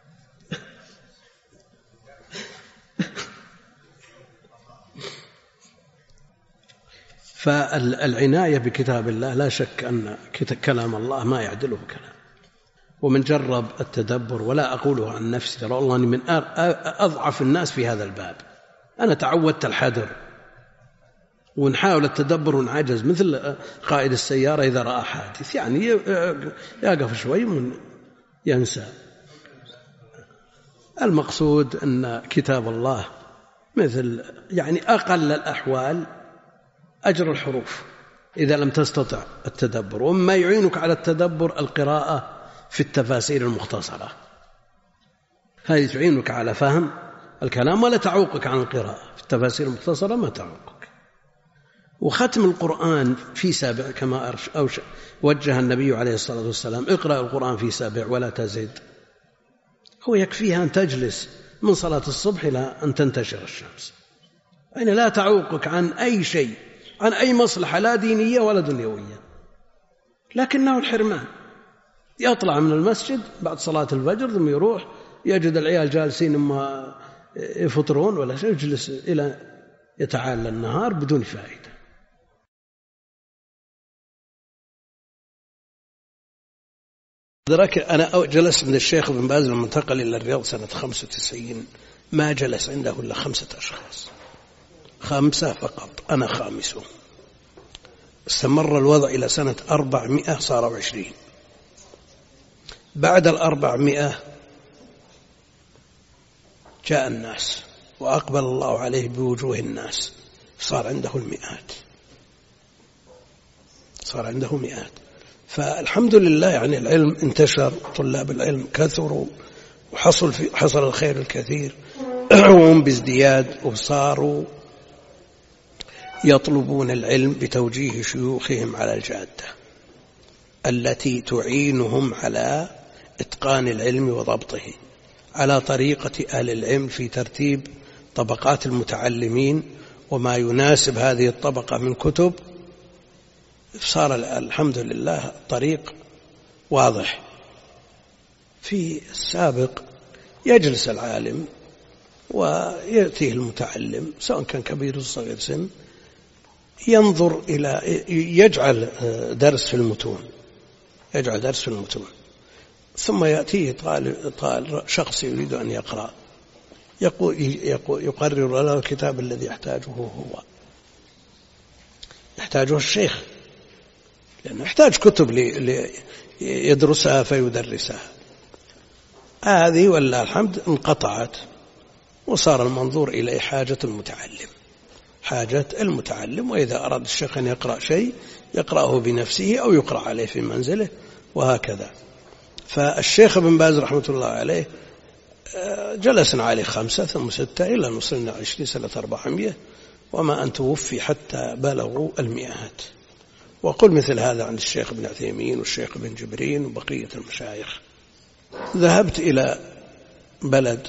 فالعناية بكتاب الله لا شك أن كلام الله ما يعدله كلام. ومن جرب التدبر، ولا أقوله عن نفسي، ترى والله أني من أضعف الناس في هذا الباب، أنا تعودت الحذر ونحاول التدبر ونعجز، مثل قائد السيارة إذا رأى حادث يعني يقف شوي من ينسى. المقصود أن كتاب الله مثل يعني أقل الأحوال أجر الحروف إذا لم تستطع التدبر، وما يعينك على التدبر القراءة في التفاسير المختصرة، هذه تعينك على فهم الكلام ولا تعوقك عن القراءة. في التفاسير المختصرة ما تعوقك. وختم القرآن في سابع كما وجه النبي عليه الصلاة والسلام، اقرأ القرآن في سابع ولا تزد، هو يكفيها أن تجلس من صلاة الصبح إلى أن تنتشر الشمس، يعني لا تعوقك عن أي شيء، عن أي مصلحة لا دينية ولا دنيوية. لكنه الحرمان، يطلع من المسجد بعد صلاة الفجر ثم يروح يجد العيال جالسين ما يفطرون ولا شيء، يجلس إلى يتعالى النهار بدون فائدة. أنا جلست عند الشيخ ابن باز لما انتقل إلى الرياض سنة خمسة وتسعين، ما جلس عنده إلا خمسة أشخاص، خمسة فقط، أنا خامسهم. استمر الوضع إلى سنة أربعمائة، صار عشرين. بعد الأربعمائة جاء الناس وأقبل الله عليه بوجوه الناس، صار عنده المئات، صار عنده مئات. فالحمد لله يعني العلم انتشر، طلاب العلم كثروا، وحصل في حصل الخير الكثير، وهم بازدياد، وصاروا يطلبون العلم بتوجيه شيوخهم على الجادة التي تعينهم على إتقان العلم وضبطه، على طريقة أهل العلم في ترتيب طبقات المتعلمين وما يناسب هذه الطبقة من كتب. صار الحمد لله الطريق واضح. في السابق يجلس العالم ويأتيه المتعلم سواء كان كبير أو صغير سن، ينظر إلى يجعل درس في المتون، يجعل درس في المتون، ثم يأتيه طالب طالب شخص يريد أن يقرأ، يقول يقرر له الكتاب الذي يحتاجه هو، يحتاجه الشيخ، لأنه يحتاج كتب ليدرسها فيدرسها. هذه والله الحمد انقطعت، وصار المنظور إلى حاجة المتعلم، حاجة المتعلم. وإذا أراد الشيخ أن يقرأ شيء يقرأه بنفسه أو يقرأ عليه في منزله، وهكذا. فالشيخ ابن باز رحمة الله عليه جلسنا عليه خمسة ثم ستة إلى أن وصلنا عشرين سنة أربعمائة، وما أن توفي حتى بلغوا المئات. وقل مثل هذا عند الشيخ ابن عثيمين والشيخ ابن جبرين وبقية المشايخ. ذهبت إلى بلد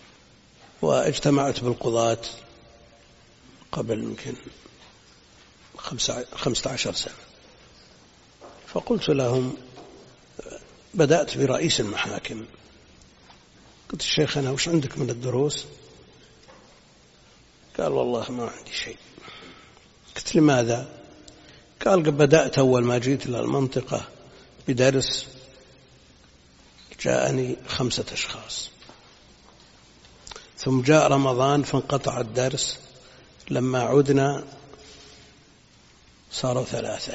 واجتمعت بالقضاة قبل يمكن خمسة عشر سنة. فقلت لهم بدأت برئيس المحاكم، قلت شيخنا وش عندك من الدروس؟ قال والله ما عندي شيء. قلت لماذا؟ قال بدأت أول ما جيت إلى المنطقة بدرس جاءني خمسة أشخاص، ثم جاء رمضان فانقطع الدرس، لما عدنا صاروا ثلاثة،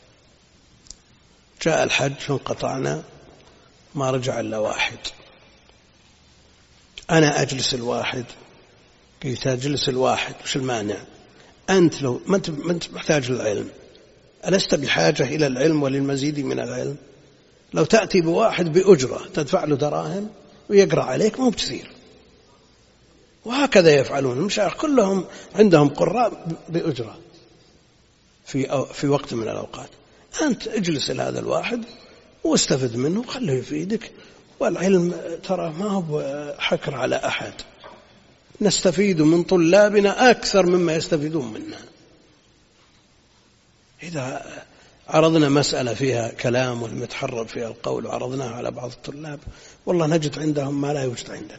جاء الحج فانقطعنا ما رجع إلا واحد، أنا أجلس الواحد. قلت أجلس الواحد وش المانع؟ أنت لو ما أنت محتاج للعلم، ألست بحاجة إلى العلم وللمزيد من العلم؟ لو تأتي بواحد بأجرة تدفع له دراهم ويقرأ عليك ما هو بكثير. وهكذا يفعلون المشايخ كلهم، عندهم قراء بأجرة في في وقت من الأوقات. أنت اجلس لهذا الواحد واستفد منه وخليه يفيدك. والعلم ترى ما هو حكر على أحد، نستفيد من طلابنا أكثر مما يستفيدون منا. إذا عرضنا مسألة فيها كلام والمتحرر فيها القول وعرضناها على بعض الطلاب والله نجد عندهم ما لا يوجد عندنا،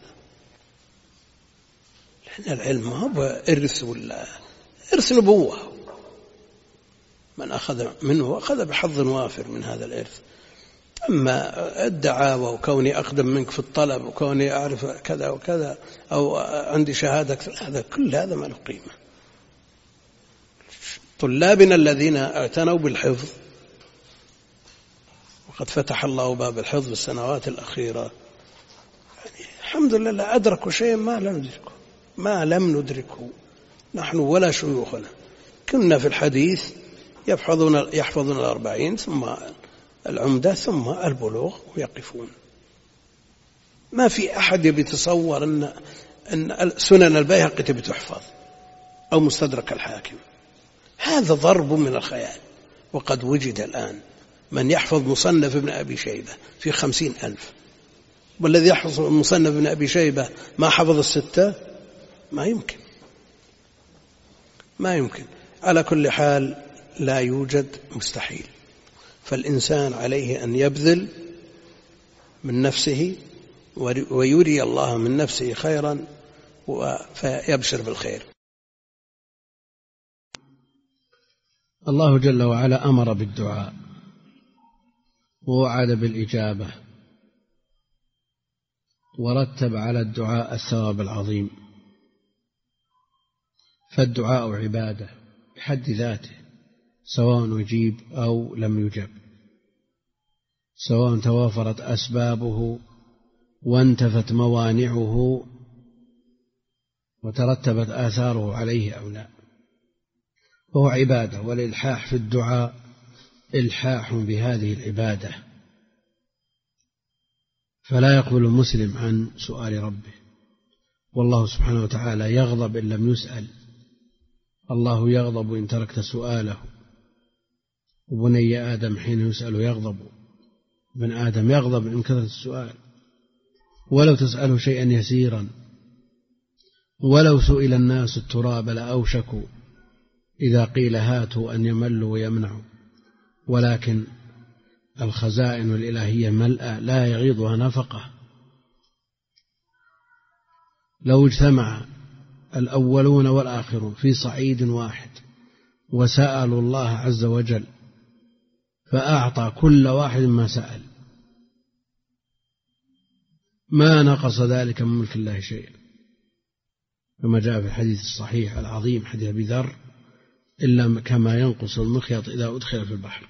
لأن العلم ما هو إرث ولا إرث نبوة، من أخذ منه أخذ بحظ وافر من هذا الإرث. أما الدعاوى وكوني أقدم منك في الطلب وكوني أعرف كذا وكذا أو عندي شهادة، هذا كل هذا ما له قيمة. طلابنا الذين اعتنوا بالحفظ، وقد فتح الله باب الحفظ السنوات الأخيرة، يعني الحمد لله أدركوا شيء ما لم ندركه ما لم ندركه نحن ولا شيوخنا. كنا في الحديث يحفظون يحفظون الأربعين ثم العمدة ثم البلوغ ويقفون. ما في أحد يتصور أن أن سنن البيهقي تبي تحفظ أو مستدرك الحاكم، هذا ضرب من الخيال. وقد وجد الآن من يحفظ مصنف ابن أبي شيبة في خمسين ألف، والذي يحفظ مصنف ابن أبي شيبة ما حفظ الستة، ما يمكن ما يمكن. على كل حال لا يوجد مستحيل، فالإنسان عليه أن يبذل من نفسه ويري الله من نفسه خيرا فيبشر بالخير. الله جل وعلا أمر بالدعاء ووعد بالإجابة، ورتب على الدعاء الثواب العظيم. فالدعاء عبادة بحد ذاته، سواء يجيب أو لم يجب، سواء توافرت أسبابه وانتفت موانعه وترتبت آثاره عليه أو لا، وهو عبادة. والإلحاح في الدعاء إلحاح بهذه العبادة، فلا يقبل المسلم عن سؤال ربه. والله سبحانه وتعالى يغضب إن لم يسأل، الله يغضب إن تركت سؤاله. وبني آدم حين يسأل يغضب، ابن آدم يغضب إن كثرت السؤال، ولو تسأله شيئا يسيرا. ولو سئل الناس التراب لأوشكوا إذا قيل هاتوا أن يملوا ويمنعوا، ولكن الخزائن الإلهية ملأى لا يغيضها نفقة. لو اجتمع الأولون والآخرون في صعيد واحد وسألوا الله عز وجل فأعطى كل واحد ما سأل، ما نقص ذلك من ملك الله شيئا، كما جاء في الحديث الصحيح العظيم حديث أبي ذر: إلا كما ينقص المخيط إذا أدخل في البحر.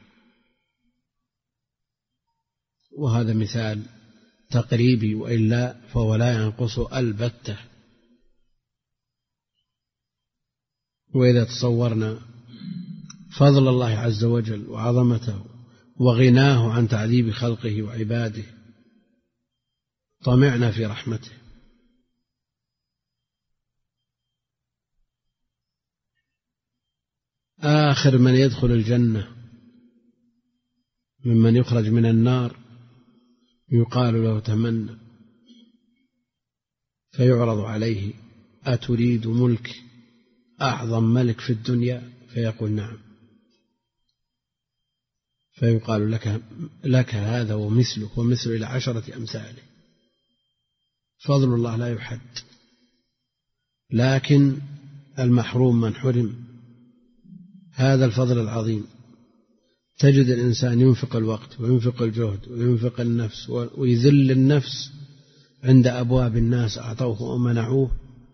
وهذا مثال تقريبي، وإلا فهو لا ينقص البتة. وإذا تصورنا فضل الله عز وجل وعظمته وغناه عن تعذيب خلقه وعباده طمعنا في رحمته. آخر من يدخل الجنة ممن يخرج من النار يقال له تمنى، فيعرض عليه: أتريد ملك أعظم ملك في الدنيا؟ فيقول: نعم. فيقال لك, لك هذا ومثله ومثل إلى عشرة أمثاله. فضل الله لا يحد، لكن المحروم من حرم هذا الفضل العظيم. تجد الإنسان ينفق الوقت وينفق الجهد وينفق النفس ويذل النفس عند أبواب الناس أعطوه ومنعوه،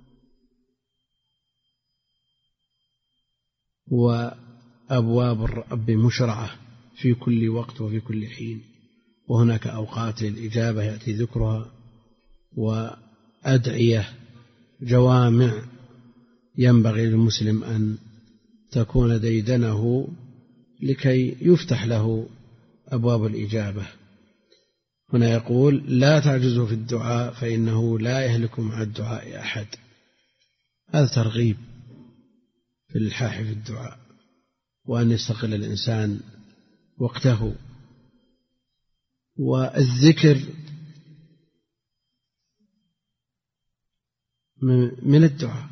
وأبواب الرب مشرعة في كل وقت وفي كل حين، وهناك أوقات للإجابة يأتي ذكرها، وأدعية جوامع ينبغي للمسلم أن تكون ديدنه لكي يفتح له أبواب الإجابة. هنا يقول لا تعجزوا في الدعاء فإنه لا يهلك مع الدعاء أحد. هذا ترغيب في الإلحاح في الدعاء، وأن يستقل الإنسان وقته. والذكر من الدعاء،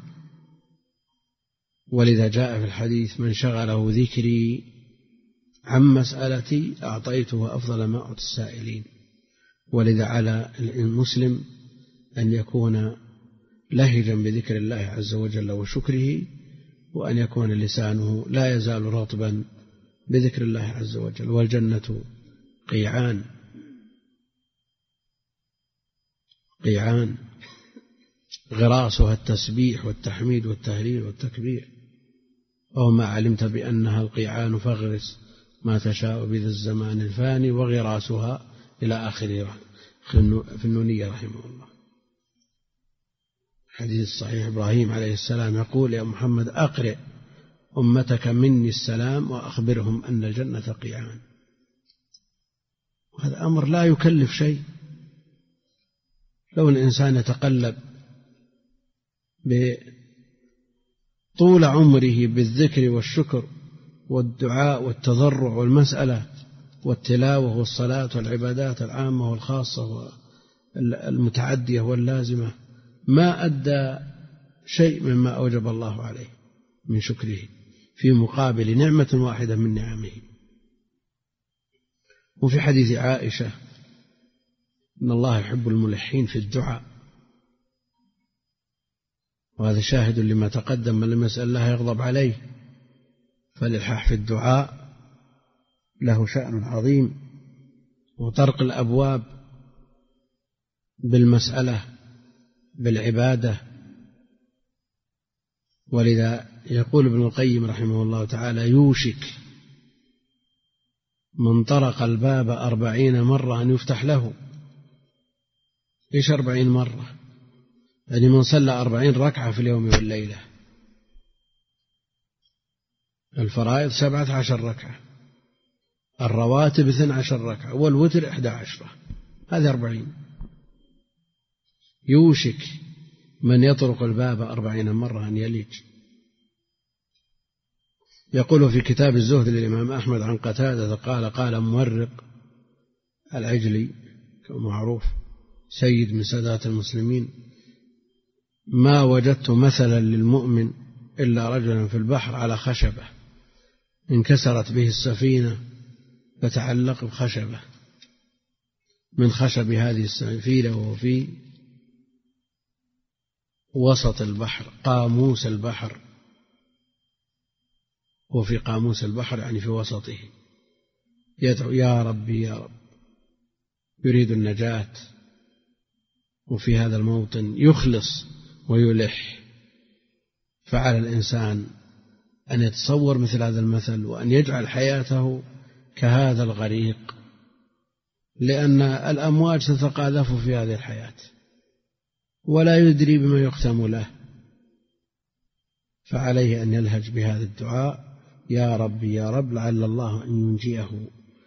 ولذا جاء في الحديث من شغله ذكري عن مسألتي أعطيته أفضل ما أعطي السائلين. ولذا على المسلم أن يكون لهجا بذكر الله عز وجل وشكره، وأن يكون لسانه لا يزال رطبا بذكر الله عز وجل. والجنة قيعان قيعان غراسها التسبيح والتحميد والتهليل والتكبير، وما علمت بأنها القيعان فاغرس ما تشاء بذا الزمان الفاني وغراسها إلى آخره في النونية رحمه الله. حديث صحيح إبراهيم عليه السلام يقول يا محمد أقرئ أمتك مني السلام وأخبرهم أن الجنة قيعان. وهذا أمر لا يكلف شيء. لو الإنسان يتقلب بطول عمره بالذكر والشكر والدعاء والتضرع والمسألة والتلاوة والصلاة والعبادات العامة والخاصة والمتعدية واللازمة، ما أدى شيء مما أوجب الله عليه من شكره في مقابل نعمة واحدة من نعمه. وفي حديث عائشة إن الله يحب الملحين في الدعاء، وهذا شاهد لما تقدم، من لم يسأل الله يغضب عليه. فالإلحاح في الدعاء له شأن عظيم، وطرق الأبواب بالمسألة بالعبادة. ولذا يقول ابن القيم رحمه الله تعالى يوشك من طرق الباب أربعين مرة أن يفتح له. إيش أربعين مرة؟ يعني من صلى أربعين ركعة في اليوم والليلة. الفرائض سبعة عشر ركعة، الرواتب اثنى عشر ركعة، والوتر إحدى عشرة، هذه أربعين. يوشك من يطرق الباب أربعين مرة أن يلج. يقول في كتاب الزهد للإمام أحمد عن قتادة قال قال مورق العجلي معروف سيد من سادات المسلمين ما وجدت مثلا للمؤمن إلا رجلا في البحر على خشبة انكسرت به السفينة فتعلق بخشبة من خشب هذه السفينة، وهو في وسط البحر قاموس البحر، وفي قاموس البحر يعني في وسطه، يدعو يا ربي يا رب يريد النجاة. وفي هذا الموطن يخلص ويلح. فعلى الإنسان أن يتصور مثل هذا المثل، وأن يجعل حياته كهذا الغريق، لأن الأمواج تتقاذف في هذه الحياة ولا يدري بما يختم له. فعليه أن يلهج بهذا الدعاء يا ربي يا رب لعل الله أن ينجيه.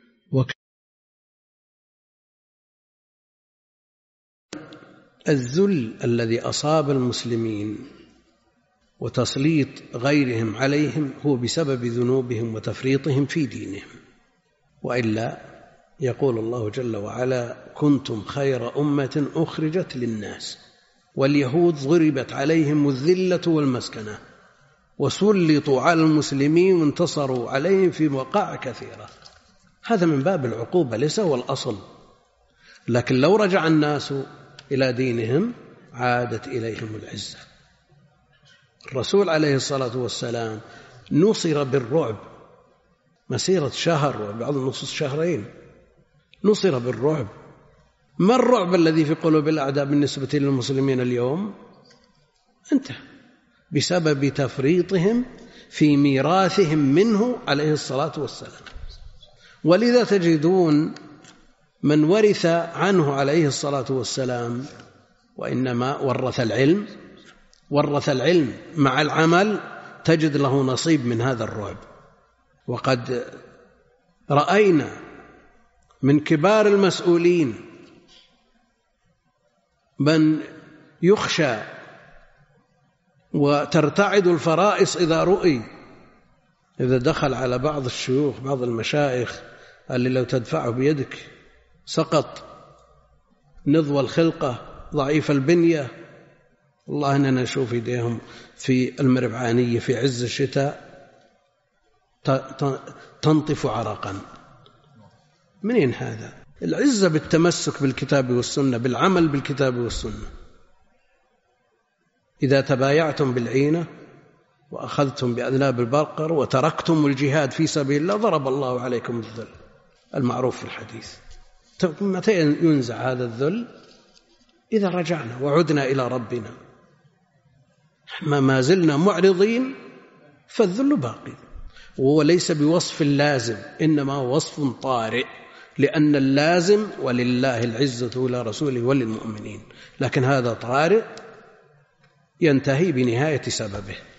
الذل الذي أصاب المسلمين وتسليط غيرهم عليهم هو بسبب ذنوبهم وتفريطهم في دينهم، وإلا يقول الله جل وعلا كنتم خير أمة أخرجت للناس. واليهود ضربت عليهم الذلة والمسكنة وسلطوا على المسلمين وانتصروا عليهم في مواقع كثيرة. هذا من باب العقوبة ليس هو الأصل. لكن لو رجع الناس إلى دينهم عادت إليهم العزة. الرسول عليه الصلاة والسلام نصر بالرعب مسيرة شهر وبعض النصوص شهرين، نصر بالرعب. ما الرعب الذي في قلوب الأعداء بالنسبة للمسلمين اليوم؟ انتهى بسبب تفريطهم في ميراثهم منه عليه الصلاة والسلام. ولذا تجدون من ورث عنه عليه الصلاة والسلام وإنما ورث العلم ورث العلم مع العمل تجد له نصيب من هذا الرعب. وقد رأينا من كبار المسؤولين من يخشى وترتعد الفرائص إذا رؤي، إذا دخل على بعض الشيوخ بعض المشايخ اللي لو تدفعه بيدك سقط، نضوى الخلقة ضعيف البنية. والله أننا نشوف يديهم في المربعانية في عز الشتاء تنطف عرقا. منين هذا؟ العزة بالتمسك بالكتاب والسنة، بالعمل بالكتاب والسنة. إذا تبايعتم بالعينة وأخذتم بأذناب البقر وتركتم الجهاد في سبيل الله ضرب الله عليكم الذل المعروف في الحديث. متى ينزع هذا الذل؟ إذا رجعنا وعدنا إلى ربنا. ما زلنا معرضين فالذل باقي، وهو ليس بوصف لازم، إنما وصف طارئ، لأن اللازم ولله العزة ولرسوله وللمؤمنين، لكن هذا طارئ ينتهي بنهاية سببه.